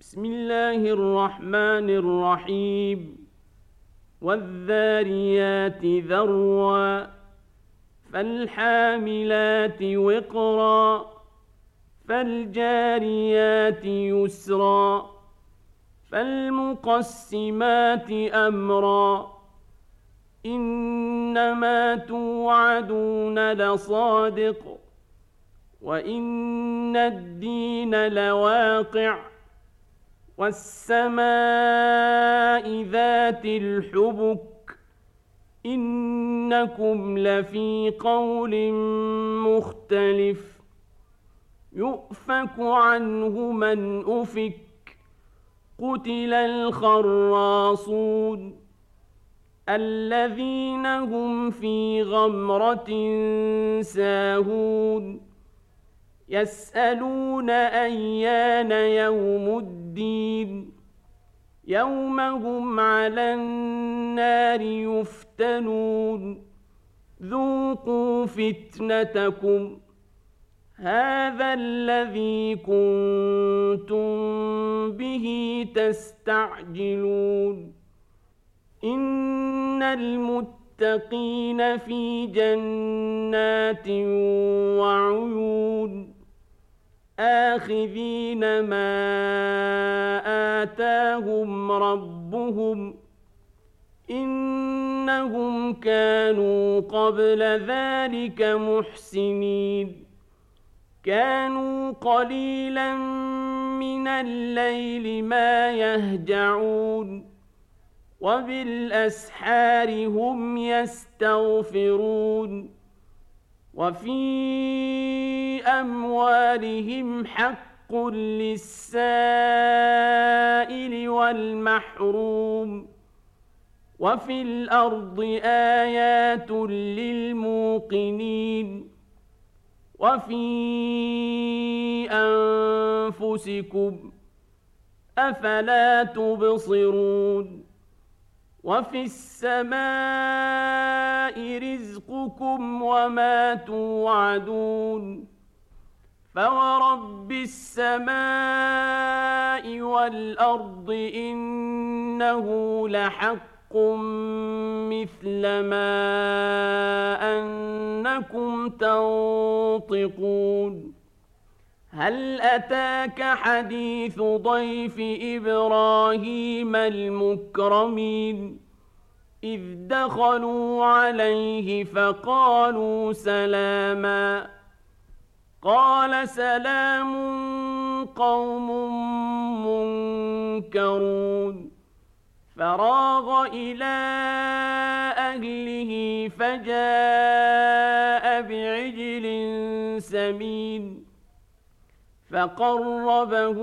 بسم الله الرحمن الرحيم والذاريات ذروا فالحاملات وقرا فالجاريات يسرا فالمقسمات أمرا إنما توعدون لصادق وإن الدين لواقع والسماء ذات الحبك إنكم لفي قول مختلف يؤفك عنه من أفك قتل الخراصون الذين هم في غمرة ساهون يسألون أيان يوم الدين يوم هم على النار يفتنون ذوقوا فتنتكم هذا الذي كنتم به تستعجلون إن المتقين في جنات وعيون آخذين ما آتاهم ربهم إنهم كانوا قبل ذلك محسنين كانوا قليلا من الليل ما يهجعون وبالأسحار هم يستغفرون وفي أموالهم حق للسائل والمحروم وفي الأرض آيات للموقنين وفي أنفسكم أفلا تبصرون وفي السماء رزقكم وما توعدون فورب السماء والأرض إنه لحق مثل ما أنكم تنطقون هل أتاك حديث ضيف إبراهيم المكرمين إذ دخلوا عليه فقالوا سلاما قال سلام قوم منكرون فراغ إلى أهله فجاء بعجل سمين فقربه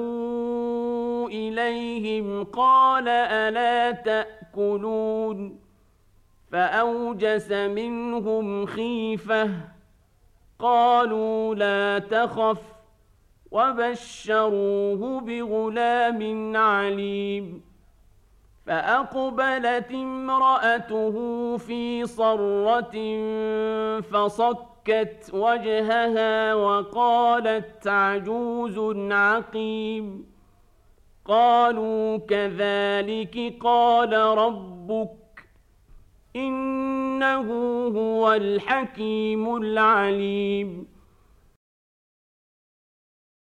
إليهم قال ألا تأكلون فأوجس منهم خيفة قالوا لا تخف وبشروه بغلام عليم فأقبلت امرأته في صرة فصكت وجهها وقالت عجوز عقيم قالوا كذلك قال ربك إنه هو الحكيم العليم